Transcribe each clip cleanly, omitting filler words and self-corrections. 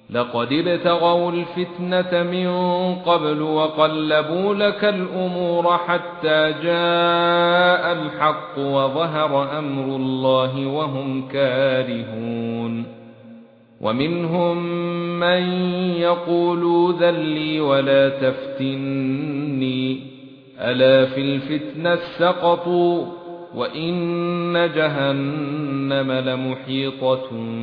لقد ابتغوا الفتنة من قبل وقلبوا لك الأمور حتى جاء الحق وظهر أمر الله وهم كارهون ومنهم من يقول ذل لي ولا تفتني ألا في الفتنة سقطوا وإن جهنم لمحيطة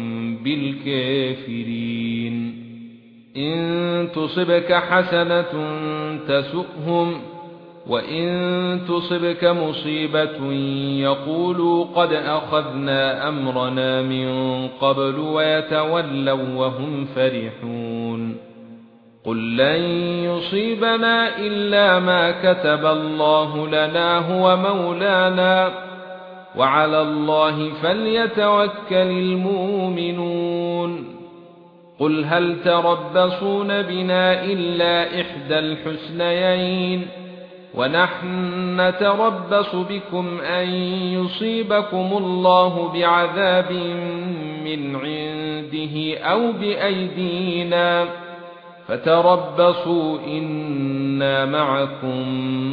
بالكافرين إن تصبك حسنة تسؤهم وإن تصبك مصيبة يقولوا قد أخذنا أمرنا من قبل ويتولوا وهم فرحون قل لن يصيبنا إلا ما كتب الله لنا هو مولانا وعلى الله فليتوكل المؤمنون قل هل تربصون بنا إلا إحدى الحسنيين ونحن نتربص بكم أن يصيبكم الله بعذاب من عنده أو بأيدينا فتربصوا إنا معكم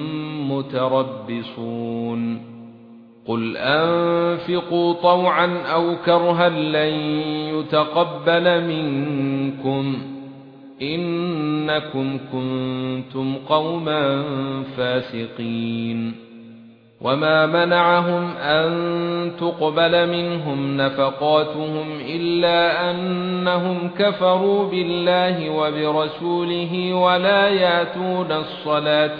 متربصون قل أنفقوا طوعا أو كرها لن يتقبل منكم إنكم كنتم قوما فاسقين وما منعهم أن تقبل منهم نفقاتهم إلا أنهم كفروا بالله وبرسوله ولا يأتون الصلاة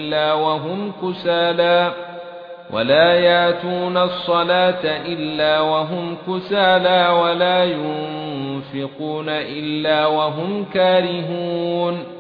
إلا وهم كسالى ولا ينفقون إلا وهم كارهون